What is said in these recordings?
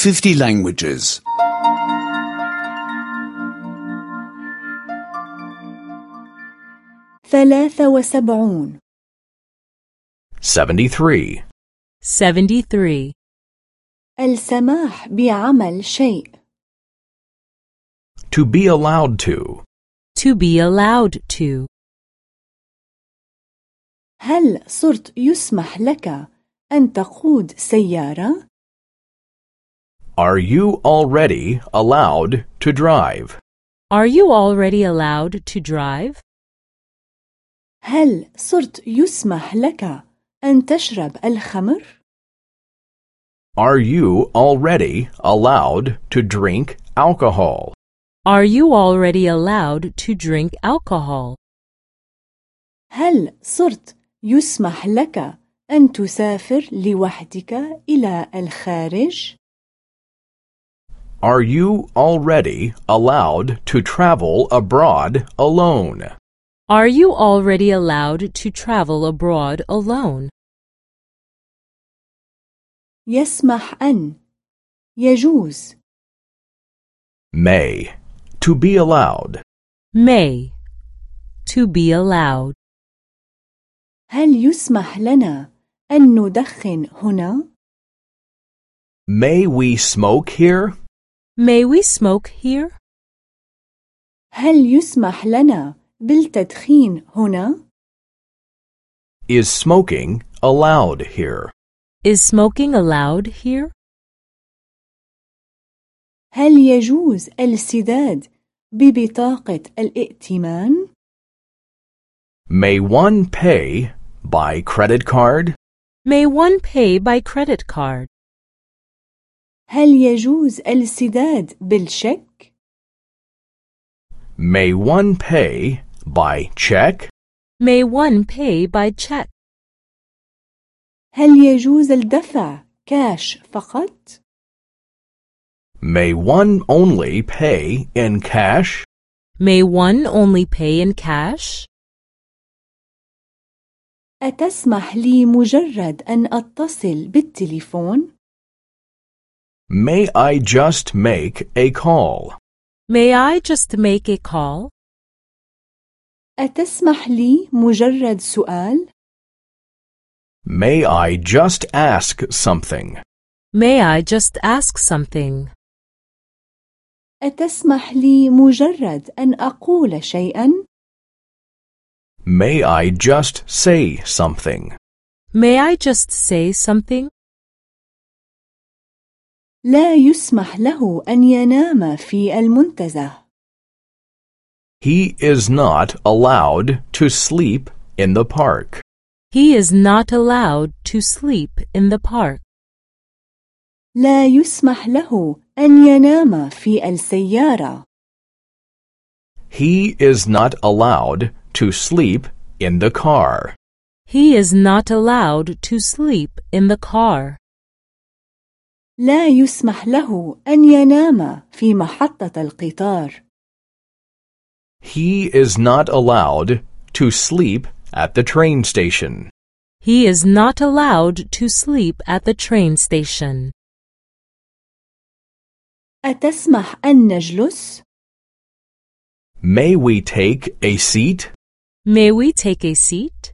50 languages. 73 73. 73. السماح بعمل شيء. To be allowed to. To be allowed to. هل صرت يسمح لك أن تقود سيارة؟ Are you already allowed to drive? Are you already allowed to drive? هل صرت يسمح لك أن تشرب الخمر؟ Are you already allowed to drink alcohol? Are you already allowed to drink alcohol? هل صرت يسمح لك أن تسافر لوحدك إلى الخارج؟ Are you already allowed to travel abroad alone? Are you already allowed to travel abroad alone? يسمح أن يجوز May. To be allowed. May. To be allowed. هل يسمح لنا أن ندخن هنا؟ May we smoke here? May we smoke here? هل يسمح لنا بالتدخين هنا؟ Is smoking allowed here? Is smoking allowed here? هل يجوز السداد ببطاقة الائتمان؟ May one pay by credit card? May one pay by credit card? هل يجوز السداد بالشيك؟ May one pay by check? May one pay by check? هل يجوز الدفع كاش فقط؟ May one only pay in cash? May one only pay in cash? أتسمح لي مجرد أن أتصل بالتليفون؟ May I just make a call? May I just make a call? أتسمح لي مجرد سؤال؟ May I just ask something? May I just ask something? أتسمح لي مجرد أن أقول شيئا؟ May I just say something? May I just say something? لا يسمح له أن ينام في المنتزه. He is not allowed to sleep in the park. He is not allowed to sleep in the park. لا يسمح له أن ينام في السيارة. He is not allowed to sleep in the car. He is not allowed to sleep in the car. لا يسمح له أن ينام في محطة القطار. He is not allowed to sleep at the train station. He is not allowed to sleep at the train station. أتسمح أن نجلس؟ May we take a seat? May we take a seat?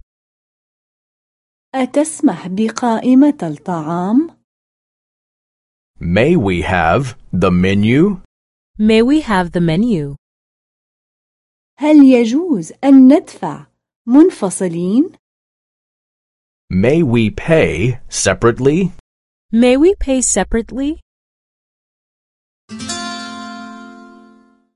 أتسمح بقائمة الطعام؟ May we have the menu? May we have the menu? هل يجوز أن ندفع منفصلين؟ May we pay separately? May we pay separately?